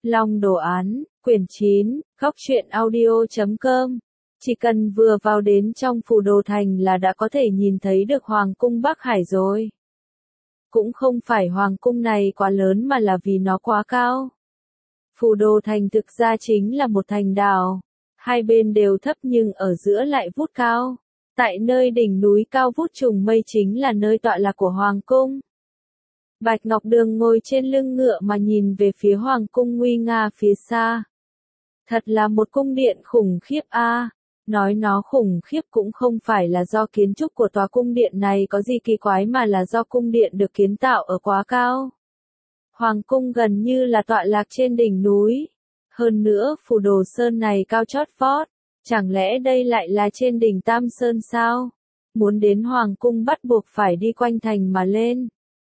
Long đồ án, quyển 9, góc truyện audio.com. Chỉ cần vừa vào đến trong Phù Đồ Thành là đã có thể nhìn thấy được Hoàng cung Bắc Hải rồi. Cũng không phải Hoàng cung này quá lớn mà là vì nó quá cao. Phù Đồ Thành thực ra chính là một thành đảo. Hai bên đều thấp nhưng ở giữa lại vút cao. Tại nơi đỉnh núi cao vút trùng mây chính là nơi tọa lạc của Hoàng cung. Bạch Ngọc Đường ngồi trên lưng ngựa mà nhìn về phía Hoàng cung nguy nga phía xa. Thật là một cung điện khủng khiếp a. Nói nó khủng khiếp cũng không phải là do kiến trúc của tòa cung điện này có gì kỳ quái mà là do cung điện được kiến tạo ở quá cao. Hoàng cung gần như là tọa lạc trên đỉnh núi. Hơn nữa Phù Đồ Sơn này cao chót vót. Chẳng lẽ đây lại là trên đỉnh Tam Sơn sao? Muốn đến Hoàng cung bắt buộc phải đi quanh thành mà lên.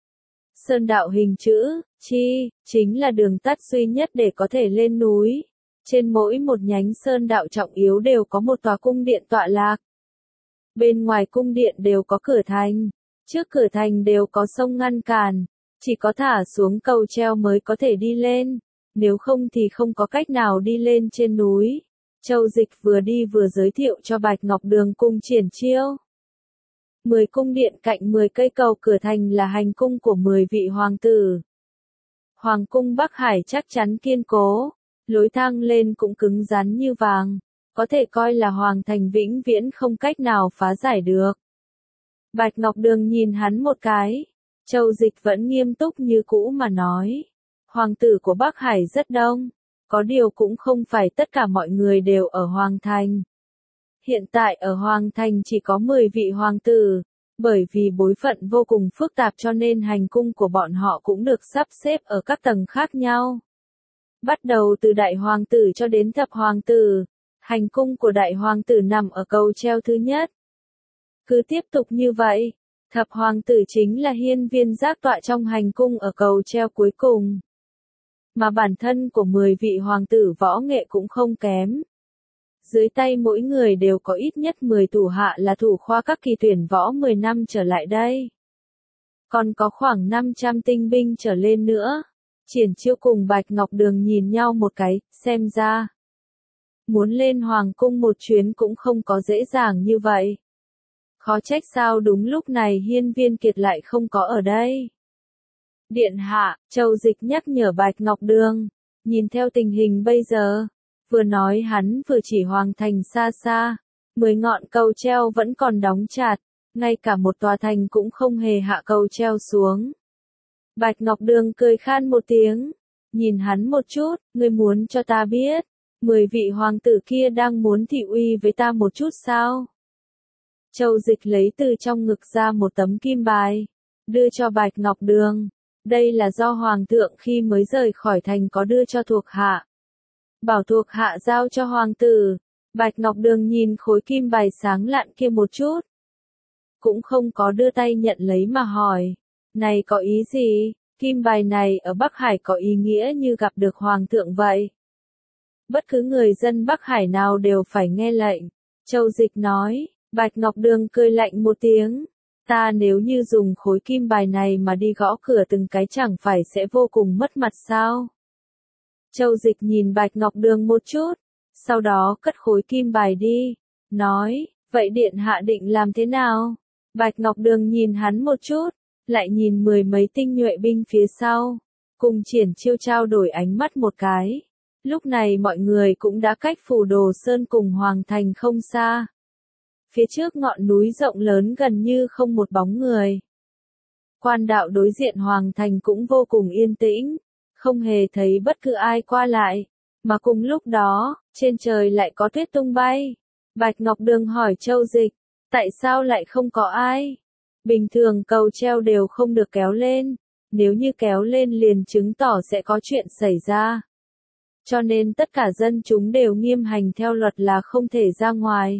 Sơn đạo hình chữ, chi, chính là đường tắt duy nhất để có thể lên núi. Trên mỗi một nhánh sơn đạo trọng yếu đều có một tòa cung điện tọa lạc. Bên ngoài cung điện đều có cửa thành, trước cửa thành đều có sông ngăn cản, chỉ có thả xuống cầu treo mới có thể đi lên, nếu không thì không có cách nào đi lên trên núi. Châu Dịch vừa đi vừa giới thiệu cho Bạch Ngọc Đường cung triển chiêu. 10 cung điện cạnh 10 cây cầu cửa thành là hành cung của 10 vị hoàng tử. Hoàng cung Bắc Hải chắc chắn kiên cố, lối thang lên cũng cứng rắn như vàng, có thể coi là hoàng thành vĩnh viễn không cách nào phá giải được. Bạch Ngọc Đường nhìn hắn một cái, Châu Dịch vẫn nghiêm túc như cũ mà nói, hoàng tử của Bắc Hải rất đông, có điều cũng không phải tất cả mọi người đều ở hoàng thành. Hiện tại ở Hoàng Thành chỉ có 10 vị hoàng tử, bởi vì bối phận vô cùng phức tạp cho nên hành cung của bọn họ cũng được sắp xếp ở các tầng khác nhau. Bắt đầu từ đại hoàng tử cho đến thập hoàng tử, hành cung của đại hoàng tử nằm ở cầu treo thứ nhất. Cứ tiếp tục như vậy, thập hoàng tử chính là hiên viên giác tọa trong hành cung ở cầu treo cuối cùng. Mà bản thân của 10 vị hoàng tử võ nghệ cũng không kém. Dưới tay mỗi người đều có ít nhất 10 thủ hạ là thủ khoa các kỳ tuyển võ 10 năm trở lại đây. Còn có khoảng 500 tinh binh trở lên nữa. Triển Chiêu cùng Bạch Ngọc Đường nhìn nhau một cái, xem ra. Muốn lên Hoàng cung một chuyến cũng không có dễ dàng như vậy. Khó trách sao đúng lúc này Hiên Viên Kiệt lại không có ở đây. Điện hạ, Châu Dịch nhắc nhở Bạch Ngọc Đường, nhìn theo tình hình bây giờ. Vừa nói hắn vừa chỉ Hoàng thành xa xa, 10 ngọn cầu treo vẫn còn đóng chặt, ngay cả một tòa thành cũng không hề hạ cầu treo xuống. Bạch Ngọc Đường cười khan một tiếng, nhìn hắn một chút, ngươi muốn cho ta biết, 10 vị hoàng tử kia đang muốn thị uy với ta một chút sao? Châu Dịch lấy từ trong ngực ra một tấm kim bài, đưa cho Bạch Ngọc Đường, đây là do Hoàng thượng khi mới rời khỏi thành có đưa cho thuộc hạ. Bảo thuộc hạ giao cho hoàng tử. Bạch Ngọc Đường nhìn khối kim bài sáng lạn kia một chút. Cũng không có đưa tay nhận lấy mà hỏi. Này có ý gì? Kim bài này ở Bắc Hải có ý nghĩa như gặp được hoàng thượng vậy. Bất cứ người dân Bắc Hải nào đều phải nghe lệnh. Châu Dịch nói. Bạch Ngọc Đường cười lạnh một tiếng. Ta nếu như dùng khối kim bài này mà đi gõ cửa từng cái chẳng phải sẽ vô cùng mất mặt sao? Châu Dịch nhìn Bạch Ngọc Đường một chút, sau đó cất khối kim bài đi, nói, vậy điện hạ định làm thế nào? Bạch Ngọc Đường nhìn hắn một chút, lại nhìn 10 mấy tinh nhuệ binh phía sau, cùng Triển Chiêu trao đổi ánh mắt một cái. Lúc này mọi người cũng đã cách Phù Đồ Sơn cùng Hoàng thành không xa. Phía trước ngọn núi rộng lớn gần như không một bóng người. Quan đạo đối diện Hoàng thành cũng vô cùng yên tĩnh. Không hề thấy bất cứ ai qua lại, mà cùng lúc đó, trên trời lại có tuyết tung bay. Bạch Ngọc Đường hỏi Châu Dịch, tại sao lại không có ai? Bình thường cầu treo đều không được kéo lên, nếu như kéo lên liền chứng tỏ sẽ có chuyện xảy ra. Cho nên tất cả dân chúng đều nghiêm hành theo luật là không thể ra ngoài.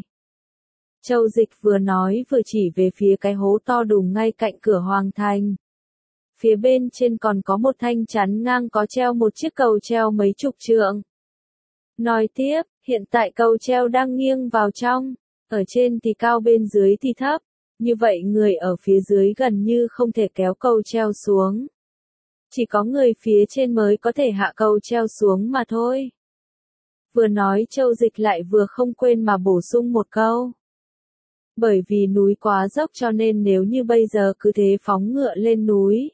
Châu Dịch vừa nói vừa chỉ về phía cái hố to đùng ngay cạnh cửa Hoàng thành. Phía bên trên còn có một thanh chắn ngang có treo một chiếc cầu treo mấy chục trượng. Nói tiếp, hiện tại cầu treo đang nghiêng vào trong, ở trên thì cao bên dưới thì thấp, như vậy người ở phía dưới gần như không thể kéo cầu treo xuống. Chỉ có người phía trên mới có thể hạ cầu treo xuống mà thôi. Vừa nói Châu Dịch lại vừa không quên mà bổ sung một câu. Bởi vì núi quá dốc cho nên nếu như bây giờ cứ thế phóng ngựa lên núi,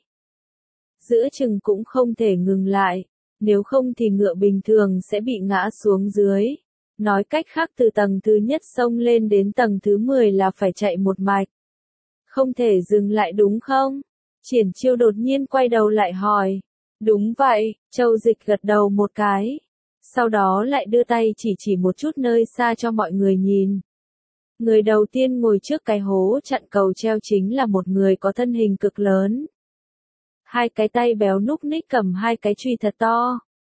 giữa chừng cũng không thể ngừng lại, nếu không thì ngựa bình thường sẽ bị ngã xuống dưới. Nói cách khác từ tầng thứ nhất xông lên đến tầng thứ 10 là phải chạy một mạch. Không thể dừng lại đúng không? Triển Chiêu đột nhiên quay đầu lại hỏi. Đúng vậy, Châu Dịch gật đầu một cái. Sau đó lại đưa tay chỉ một chút nơi xa cho mọi người nhìn. Người đầu tiên ngồi trước cái hố chặn cầu treo chính là một người có thân hình cực lớn. Hai cái tay béo núc ních cầm hai cái chùy thật to.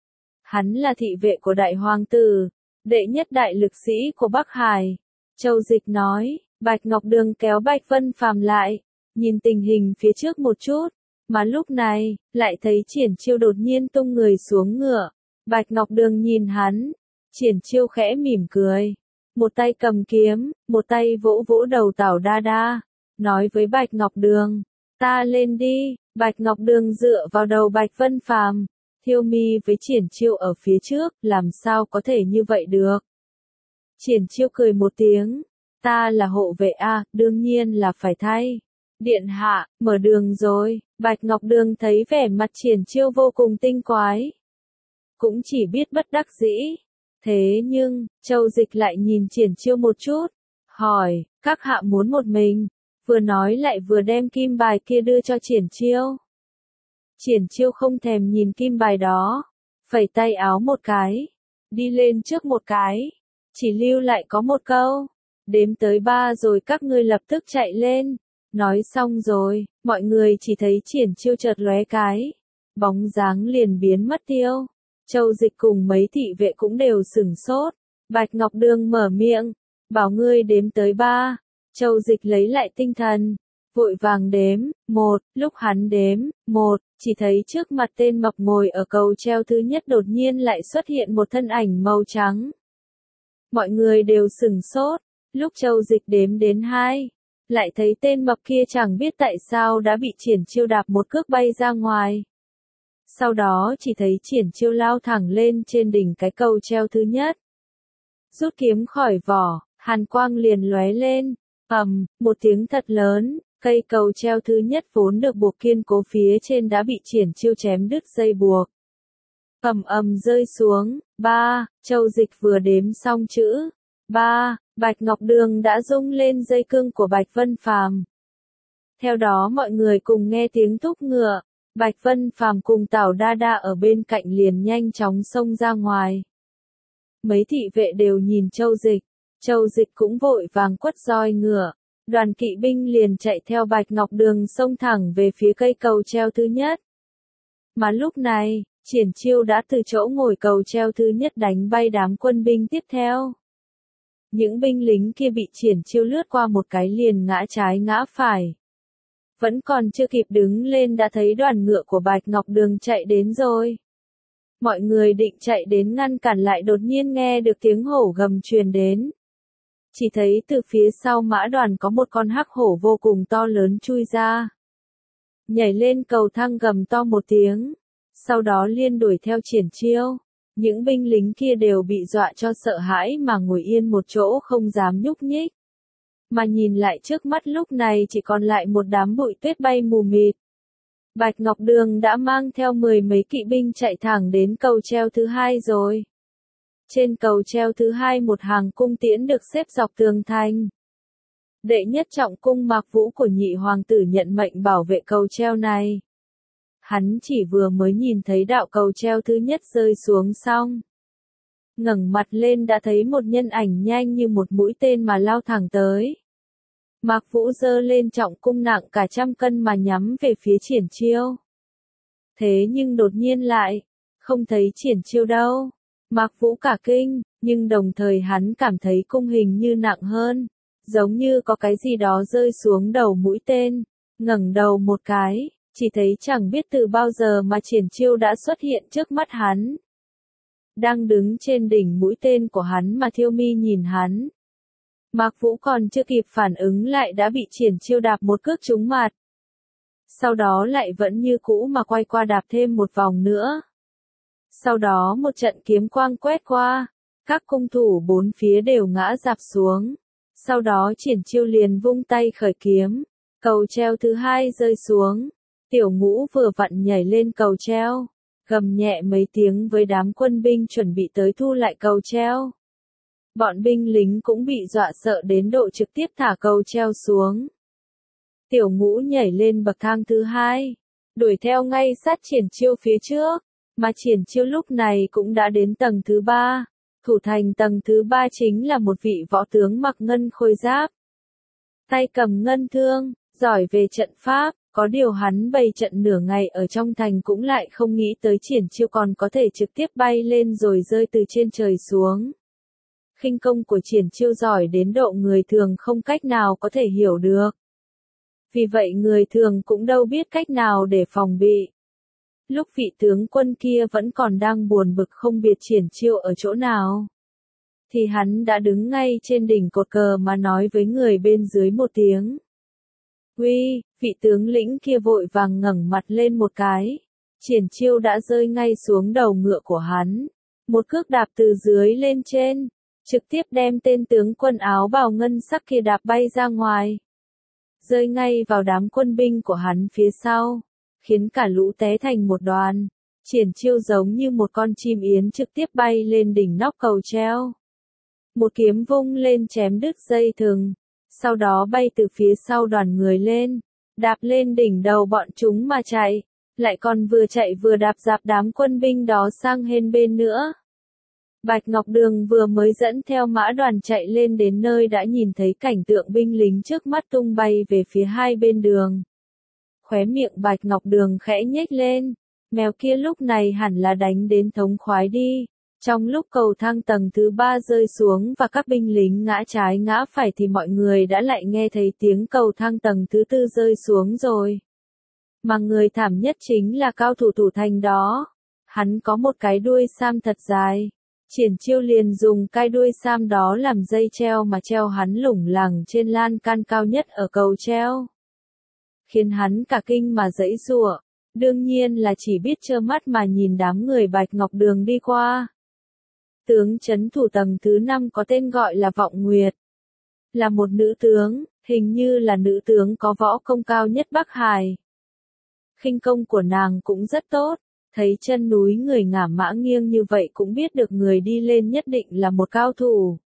Hắn là thị vệ của đại hoàng tử, đệ nhất đại lực sĩ của Bắc Hải. Châu Dịch nói, Bạch Ngọc Đường kéo Bạch Vân Phàm lại, nhìn tình hình phía trước một chút, mà lúc này, lại thấy Triển Chiêu đột nhiên tung người xuống ngựa. Bạch Ngọc Đường nhìn hắn, Triển Chiêu khẽ mỉm cười, một tay cầm kiếm, một tay vỗ vỗ đầu Tảo Đa Đa, nói với Bạch Ngọc Đường, ta lên đi. Bạch Ngọc Đường dựa vào đầu Bạch Vân Phàm, Thiêu Mi với Triển Chiêu ở phía trước, làm sao có thể như vậy được. Triển Chiêu cười một tiếng, ta là hộ vệ a, đương nhiên là phải thay. Điện hạ, mở đường rồi. Bạch Ngọc Đường thấy vẻ mặt Triển Chiêu vô cùng tinh quái, cũng chỉ biết bất đắc dĩ. Thế nhưng, Châu Dịch lại nhìn Triển Chiêu một chút, hỏi, các hạ muốn một mình? Vừa nói lại vừa đem kim bài kia đưa cho Triển Chiêu. Triển Chiêu không thèm nhìn kim bài đó, phẩy tay áo một cái, đi lên trước một cái, chỉ lưu lại có một câu, đếm tới 3 rồi các ngươi lập tức chạy lên. Nói xong rồi, mọi người chỉ thấy Triển Chiêu chợt lóe cái, bóng dáng liền biến mất tiêu. Châu Dịch cùng mấy thị vệ cũng đều sửng sốt. Bạch Ngọc Đường mở miệng, bảo ngươi đếm tới 3. Châu Dịch lấy lại tinh thần, vội vàng đếm, 1, lúc hắn đếm, 1, chỉ thấy trước mặt tên mập ngồi ở cầu treo thứ nhất đột nhiên lại xuất hiện một thân ảnh màu trắng. Mọi người đều sửng sốt, lúc Châu Dịch đếm đến 2, lại thấy tên mập kia chẳng biết tại sao đã bị Triển Chiêu đạp một cước bay ra ngoài. Sau đó chỉ thấy Triển Chiêu lao thẳng lên trên đỉnh cái cầu treo thứ nhất. Rút kiếm khỏi vỏ, hàn quang liền lóe lên, một tiếng thật lớn, cây cầu treo thứ nhất vốn được buộc kiên cố phía trên đã bị Triển Chiêu chém đứt dây buộc. Rơi xuống, 3, Châu Dịch vừa đếm xong chữ 3, Bạch Ngọc Đường đã rung lên dây cương của Bạch Vân Phàm. Theo đó mọi người cùng nghe tiếng thúc ngựa, Bạch Vân Phàm cùng Tảo Đa Đa ở bên cạnh liền nhanh chóng xông ra ngoài. Mấy thị vệ đều nhìn Châu Dịch cũng vội vàng quất roi ngựa, đoàn kỵ binh liền chạy theo Bạch Ngọc Đường xông thẳng về phía cây cầu treo thứ nhất. Mà lúc này, Triển Chiêu đã từ chỗ ngồi cầu treo thứ nhất đánh bay đám quân binh tiếp theo. Những binh lính kia bị Triển Chiêu lướt qua một cái liền ngã trái ngã phải. Vẫn còn chưa kịp đứng lên đã thấy đoàn ngựa của Bạch Ngọc Đường chạy đến rồi. Mọi người định chạy đến ngăn cản lại đột nhiên nghe được tiếng hổ gầm truyền đến. Chỉ thấy từ phía sau mã đoàn có một con hắc hổ vô cùng to lớn chui ra. Nhảy lên cầu thang gầm to một tiếng. Sau đó liên đuổi theo Triển Chiêu. Những binh lính kia đều bị dọa cho sợ hãi mà ngồi yên một chỗ không dám nhúc nhích. Mà nhìn lại trước mắt lúc này chỉ còn lại một đám bụi tuyết bay mù mịt. Bạch Ngọc Đường đã mang theo 10 mấy kỵ binh chạy thẳng đến cầu treo thứ 2 rồi. Trên cầu treo thứ 2 một hàng cung tiễn được xếp dọc tường thành. Đệ nhất trọng cung Mạc Vũ của nhị hoàng tử nhận mệnh bảo vệ cầu treo này. Hắn chỉ vừa mới nhìn thấy đạo cầu treo thứ nhất rơi xuống xong. Ngẩng mặt lên đã thấy một nhân ảnh nhanh như một mũi tên mà lao thẳng tới. Mạc Vũ giơ lên trọng cung nặng cả 100 cân mà nhắm về phía Triển Chiêu. Thế nhưng đột nhiên lại, không thấy Triển Chiêu đâu. Mạc Vũ cả kinh, nhưng đồng thời hắn cảm thấy cung hình như nặng hơn, giống như có cái gì đó rơi xuống đầu mũi tên. Ngẩng đầu một cái, chỉ thấy chẳng biết từ bao giờ mà Triển Chiêu đã xuất hiện trước mắt hắn. Đang đứng trên đỉnh mũi tên của hắn mà Thiêu Mi nhìn hắn. Mạc Vũ còn chưa kịp phản ứng lại đã bị Triển Chiêu đạp một cước trúng mặt. sau đó lại vẫn như cũ mà quay qua đạp thêm một vòng nữa. Sau đó một trận kiếm quang quét qua, các cung thủ bốn phía đều ngã rạp xuống. Sau đó Triển Chiêu liền vung tay khởi kiếm, cầu treo thứ hai rơi xuống. Tiểu Ngũ vừa vặn nhảy lên cầu treo, gầm nhẹ mấy tiếng với đám quân binh chuẩn bị tới thu lại cầu treo. Bọn binh lính cũng bị dọa sợ đến độ trực tiếp thả cầu treo xuống. Tiểu Ngũ nhảy lên bậc thang thứ hai, đuổi theo ngay sát Triển Chiêu phía trước, mà Triển Chiêu lúc này cũng đã đến tầng thứ ba. Thủ thành tầng thứ ba chính là một vị võ tướng mặc ngân khôi giáp, tay cầm ngân thương, giỏi về trận pháp, có điều hắn bày trận nửa ngày ở trong thành cũng lại không nghĩ tới Triển Chiêu còn có thể trực tiếp bay lên rồi rơi từ trên trời xuống. Khinh công của Triển Chiêu giỏi đến độ người thường không cách nào có thể hiểu được. Vì vậy người thường cũng đâu biết cách nào để phòng bị. Lúc vị tướng quân kia vẫn còn đang buồn bực không biết Triển Chiêu ở chỗ nào, thì hắn đã đứng ngay trên đỉnh cột cờ mà nói với người bên dưới một tiếng. Uy, vị tướng lĩnh kia vội vàng ngẩng mặt lên một cái. Triển Chiêu đã rơi ngay xuống đầu ngựa của hắn. Một cước đạp từ dưới lên trên, trực tiếp đem tên tướng quân áo bào ngân sắc kia đạp bay ra ngoài. Rơi ngay vào đám quân binh của hắn phía sau, khiến cả lũ té thành một đoàn. Triển Chiêu giống như một con chim yến trực tiếp bay lên đỉnh nóc cầu treo. Một kiếm vung lên chém đứt dây thừng, sau đó bay từ phía sau đoàn người lên, đạp lên đỉnh đầu bọn chúng mà chạy, lại còn vừa chạy vừa đạp dạp đám quân binh đó sang hên bên nữa. Bạch Ngọc Đường vừa mới dẫn theo mã đoàn chạy lên đến nơi đã nhìn thấy cảnh tượng binh lính trước mắt tung bay về phía hai bên đường. Khóe miệng Bạch Ngọc Đường khẽ nhếch lên, mèo kia lúc này hẳn là đánh đến thống khoái đi. Trong lúc cầu thang tầng thứ ba rơi xuống và các binh lính ngã trái ngã phải thì mọi người đã lại nghe thấy tiếng cầu thang tầng thứ tư rơi xuống rồi. Mà người thảm nhất chính là cao thủ thủ thành đó. Hắn có một cái đuôi sam thật dài. Triển Chiêu liền dùng cái đuôi sam đó làm dây treo mà treo hắn lủng lẳng trên lan can cao nhất ở cầu treo. Khiến hắn cả kinh mà giãy giụa, đương nhiên là chỉ biết trơ mắt mà nhìn đám người Bạch Ngọc Đường đi qua. Tướng trấn thủ tầng thứ 5 có tên gọi là Vọng Nguyệt. Là một nữ tướng, hình như là nữ tướng có võ công cao nhất Bắc Hải. Khinh công của nàng cũng rất tốt, thấy chân núi người ngả mã nghiêng như vậy cũng biết được người đi lên nhất định là một cao thủ.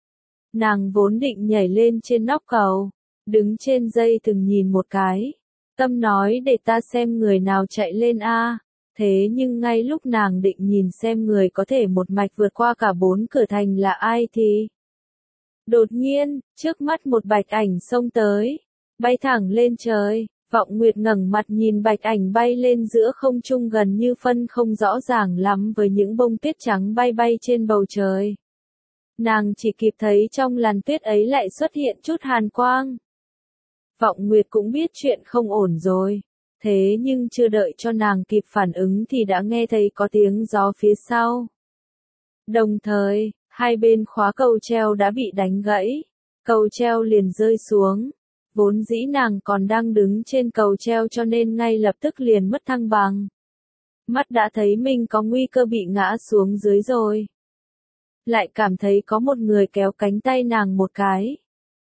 Nàng vốn định nhảy lên trên nóc cầu, đứng trên dây từng nhìn một cái, tâm nói để ta xem người nào chạy lên a. Thế nhưng ngay lúc nàng định nhìn xem người có thể một mạch vượt qua cả 4 cửa thành là ai thì đột nhiên, trước mắt một bạch ảnh xông tới, bay thẳng lên trời. Vọng Nguyệt ngẩng mặt nhìn bạch ảnh bay lên giữa không trung gần như phân không rõ ràng lắm với những bông tuyết trắng bay bay trên bầu trời. Nàng chỉ kịp thấy trong làn tuyết ấy lại xuất hiện chút hàn quang. Vọng Nguyệt cũng biết chuyện không ổn rồi. Thế nhưng chưa đợi cho nàng kịp phản ứng thì đã nghe thấy có tiếng gió phía sau. Đồng thời, hai bên khóa cầu treo đã bị đánh gãy. Cầu treo liền rơi xuống. Vốn dĩ nàng còn đang đứng trên cầu treo cho nên ngay lập tức liền mất thăng bằng. Mắt đã thấy mình có nguy cơ bị ngã xuống dưới rồi. Lại cảm thấy có một người kéo cánh tay nàng một cái.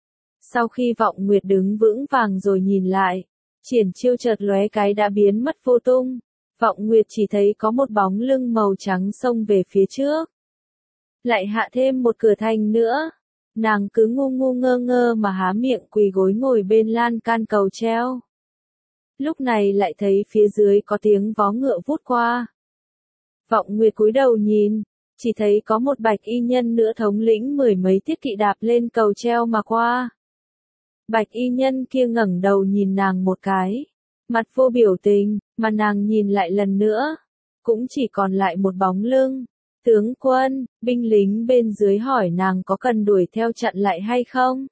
Sau khi Vọng Nguyệt đứng vững vàng rồi nhìn lại, Triển Chiêu chợt lóe cái đã biến mất vô tung. Vọng Nguyệt chỉ thấy có một bóng lưng màu trắng xông về phía trước. Lại hạ thêm một cửa thành nữa. Nàng cứ ngu ngu ngơ ngơ mà há miệng quỳ gối ngồi bên lan can cầu treo. Lúc này lại thấy phía dưới có tiếng vó ngựa vút qua. Vọng Nguyệt cúi đầu nhìn, chỉ thấy có một bạch y nhân nữa thống lĩnh 10 mấy thiết kỵ đạp lên cầu treo mà qua. Bạch y nhân kia ngẩng đầu nhìn nàng một cái, mặt vô biểu tình, mà nàng nhìn lại lần nữa, cũng chỉ còn lại một bóng lưng. Tướng quân, binh lính bên dưới hỏi nàng có cần đuổi theo chặn lại hay không?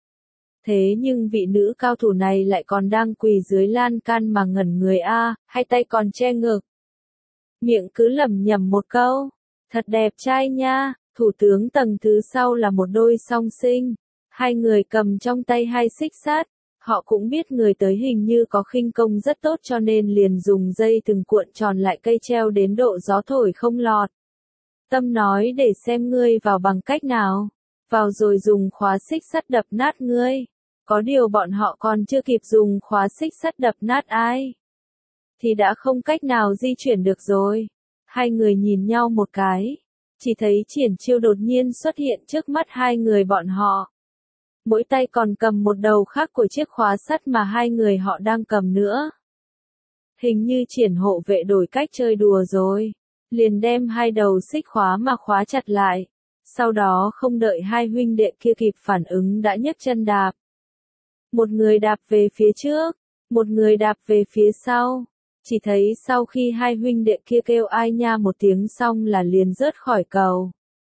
Thế nhưng vị nữ cao thủ này lại còn đang quỳ dưới lan can mà ngẩn người hai tay còn che ngực. Miệng cứ lẩm nhẩm một câu, thật đẹp trai nha. Thủ tướng tầng thứ sau là một đôi song sinh. Hai người cầm trong tay hai xích sắt, Họ cũng biết người tới hình như có khinh công rất tốt cho nên liền dùng dây thừng cuộn tròn lại cây treo đến độ gió thổi không lọt. Tâm nói để xem ngươi vào bằng cách nào. Vào rồi dùng khóa xích sắt đập nát ngươi. Có điều bọn họ còn chưa kịp dùng khóa xích sắt đập nát ai, thì đã không cách nào di chuyển được rồi. Hai người nhìn nhau một cái. Chỉ thấy Triển Chiêu đột nhiên xuất hiện trước mắt hai người bọn họ. Mỗi tay còn cầm một đầu khác của chiếc khóa sắt mà hai người họ đang cầm nữa. Hình như Triển hộ vệ đổi cách chơi đùa rồi. Liền đem hai đầu xích khóa mà khóa chặt lại. Sau đó không đợi hai huynh đệ kia kịp phản ứng đã nhấc chân đạp. Một người đạp về phía trước, một người đạp về phía sau. Chỉ thấy sau khi hai huynh đệ kia kêu ai nha một tiếng xong là liền rớt khỏi cầu.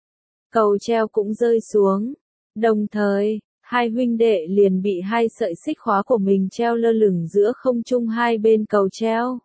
Cầu treo cũng rơi xuống. Đồng thời, hai huynh đệ liền bị hai sợi xích khóa của mình treo lơ lửng giữa không trung hai bên cầu treo.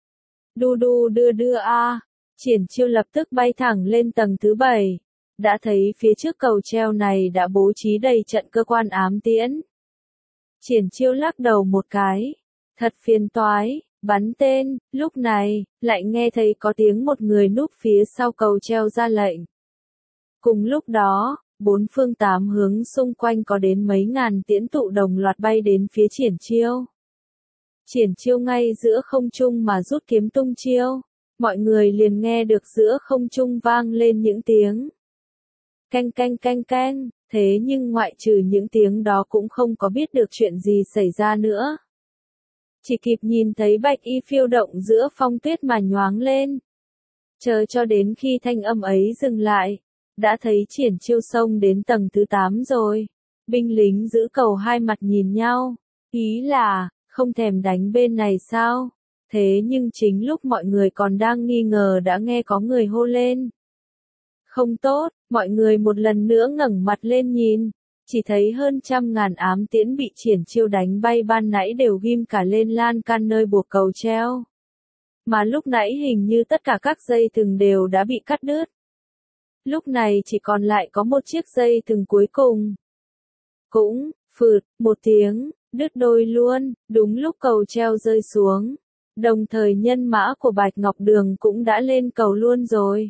Đu đu đưa đưa a. Triển Chiêu lập tức bay thẳng lên tầng thứ 7. Đã thấy phía trước cầu treo này đã bố trí đầy trận cơ quan ám tiễn. Triển Chiêu lắc đầu một cái. Thật phiền toái, bắn tên. Lúc này, lại nghe thấy có tiếng một người núp phía sau cầu treo ra lệnh. Cùng lúc đó, bốn phương tám hướng xung quanh có đến mấy ngàn tiễn tụ đồng loạt bay đến phía Triển Chiêu. Triển Chiêu ngay giữa không trung mà rút kiếm tung chiêu. Mọi người liền nghe được giữa không trung vang lên những tiếng canh canh canh canh, thế nhưng ngoại trừ những tiếng đó cũng không có biết được chuyện gì xảy ra nữa. Chỉ kịp nhìn thấy bạch y phiêu động giữa phong tuyết mà nhoáng lên. Chờ cho đến khi thanh âm ấy dừng lại, đã thấy Triển Chiêu xông đến tầng thứ 8 rồi. Binh lính giữ cầu hai mặt nhìn nhau, ý là, không thèm đánh bên này sao? Thế nhưng chính lúc mọi người còn đang nghi ngờ đã nghe có người hô lên. Không tốt, mọi người một lần nữa ngẩng mặt lên nhìn. Chỉ thấy hơn trăm ngàn ám tiễn bị Triển Chiêu đánh bay ban nãy đều ghim cả lên lan can nơi buộc cầu treo. Mà lúc nãy hình như tất cả các dây thừng đều đã bị cắt đứt. Lúc này chỉ còn lại có một chiếc dây thừng cuối cùng. Cũng, phượt, một tiếng, đứt đôi luôn, đúng lúc cầu treo rơi xuống. Đồng thời nhân mã của Bạch Ngọc Đường cũng đã lên cầu luôn rồi.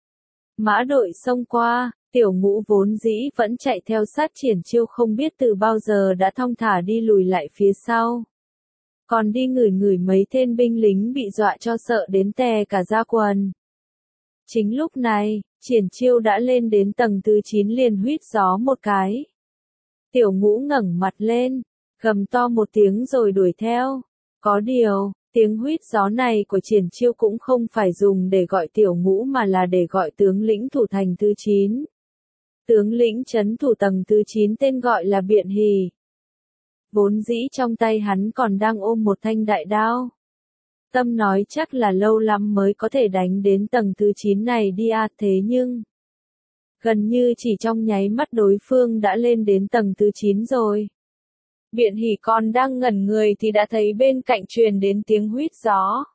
Mã đội xông qua, Tiểu Ngũ vốn dĩ vẫn chạy theo sát Triển Chiêu không biết từ bao giờ đã thong thả đi lùi lại phía sau. Còn đi ngửi ngửi mấy tên binh lính bị dọa cho sợ đến tè cả da quần. Chính lúc này, Triển Chiêu đã lên đến tầng thứ 9 liền huýt gió một cái. Tiểu Ngũ ngẩng mặt lên, gầm to một tiếng rồi đuổi theo. Có điều, tiếng huýt gió này của Triển Chiêu cũng không phải dùng để gọi Tiểu Ngũ mà là để gọi tướng lĩnh thủ thành thứ 9. Tướng lĩnh trấn thủ tầng thứ 9 tên gọi là Biện Hỷ. Vốn dĩ trong tay hắn còn đang ôm một thanh đại đao. Tâm nói chắc là lâu lắm mới có thể đánh đến tầng thứ 9 này đi à, thế nhưng gần như chỉ trong nháy mắt đối phương đã lên đến tầng thứ 9 rồi. Biện Hỷ còn đang ngẩn người thì đã thấy bên cạnh truyền đến tiếng huýt gió.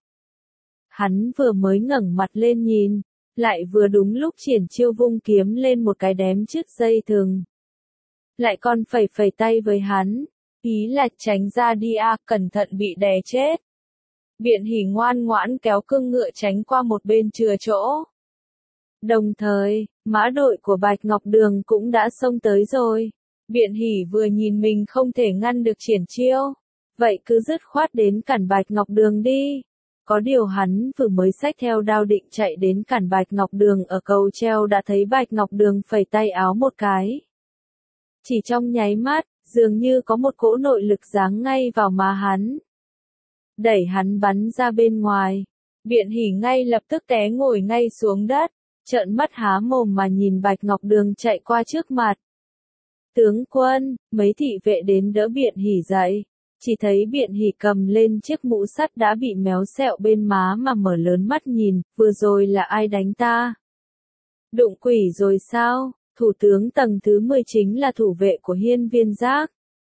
Hắn vừa mới ngẩng mặt lên nhìn, lại vừa đúng lúc Triển Chiêu vung kiếm lên một cái đém chiếc dây thừng. Lại còn phẩy phẩy tay với hắn, ý là tránh ra đi à, cẩn thận bị đè chết. Biện Hỷ ngoan ngoãn kéo cương ngựa tránh qua một bên chừa chỗ. Đồng thời, mã đội của Bạch Ngọc Đường cũng đã xông tới rồi. Biện Hỷ vừa nhìn mình không thể ngăn được Triển Chiêu, vậy cứ dứt khoát đến cản Bạch Ngọc Đường đi. Có điều hắn vừa mới xách theo đao định chạy đến cản Bạch Ngọc Đường ở cầu treo đã thấy Bạch Ngọc Đường phẩy tay áo một cái. Chỉ trong nháy mắt, dường như có một cỗ nội lực giáng ngay vào má hắn. Đẩy hắn bắn ra bên ngoài. Biện Hỷ ngay lập tức té ngồi ngay xuống đất, trợn mắt há mồm mà nhìn Bạch Ngọc Đường chạy qua trước mặt. Tướng quân, mấy thị vệ đến đỡ Biện Hỷ dậy. Chỉ thấy Biện Hỷ cầm lên chiếc mũ sắt đã bị méo sẹo bên má mà mở lớn mắt nhìn, vừa rồi là ai đánh ta? Đụng quỷ rồi sao? Thủ tướng tầng thứ 10 chính là thủ vệ của Hiên Viên Giác.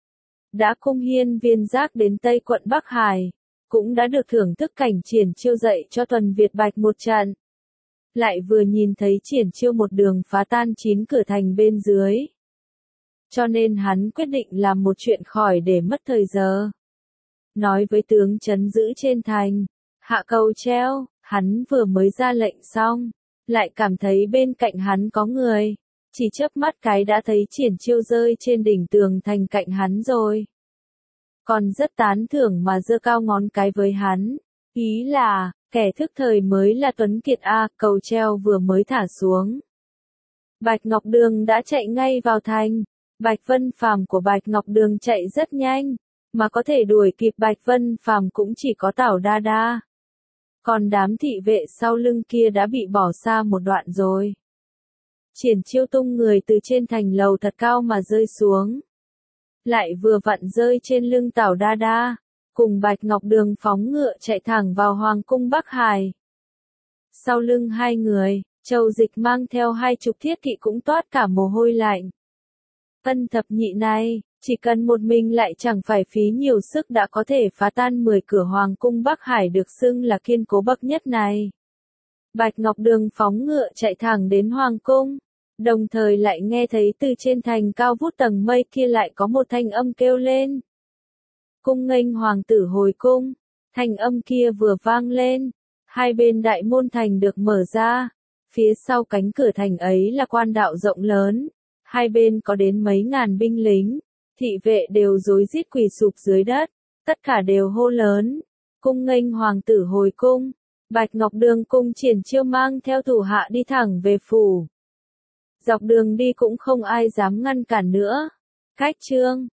Đã cung Hiên Viên Giác đến Tây quận Bắc Hải, cũng đã được thưởng thức cảnh Triển Chiêu dạy cho Tuần Việt Bạch một trận. Lại vừa nhìn thấy Triển Chiêu một đường phá tan 9 cửa thành bên dưới. cho nên hắn quyết định làm một chuyện khỏi để mất thời giờ. Nói với tướng trấn giữ trên thành, hạ cầu treo, hắn vừa mới ra lệnh xong, lại cảm thấy bên cạnh hắn có người, chỉ chớp mắt cái đã thấy Triển Chiêu rơi trên đỉnh tường thành cạnh hắn rồi. Còn rất tán thưởng mà giơ cao ngón cái với hắn, ý là, kẻ thức thời mới là Tuấn Kiệt a. Cầu treo vừa mới thả xuống, Bạch Ngọc Đường đã chạy ngay vào thành. Bạch Vân Phàm của Bạch Ngọc Đường chạy rất nhanh, mà có thể đuổi kịp Bạch Vân Phàm cũng chỉ có Tảo Đa Đa. Còn đám thị vệ sau lưng kia đã bị bỏ xa một đoạn rồi. Triển Chiêu tung người từ trên thành lầu thật cao mà rơi xuống. Lại vừa vặn rơi trên lưng Tảo Đa Đa, cùng Bạch Ngọc Đường phóng ngựa chạy thẳng vào Hoàng cung Bắc Hải. Sau lưng hai người, Châu Dịch mang theo 20 thiết kỵ cũng toát cả mồ hôi lạnh. Ân thập nhị này, chỉ cần một mình lại chẳng phải phí nhiều sức đã có thể phá tan 10 cửa Hoàng cung Bắc Hải được xưng là kiên cố bậc nhất này. Bạch Ngọc Đường phóng ngựa chạy thẳng đến Hoàng cung, đồng thời lại nghe thấy từ trên thành cao vút tầng mây kia lại có một thanh âm kêu lên. Cung nghênh hoàng tử hồi cung, thanh âm kia vừa vang lên, hai bên đại môn thành được mở ra, phía sau cánh cửa thành ấy là quan đạo rộng lớn, hai bên có đến mấy ngàn binh lính, thị vệ đều rối rít quỳ sụp dưới đất, tất cả đều hô lớn, cung nghênh hoàng tử hồi cung. Bạch Ngọc Đường cùng Triển Chiêu mang theo thủ hạ đi thẳng về phủ. Dọc đường đi cũng không ai dám ngăn cản nữa. Khách trương,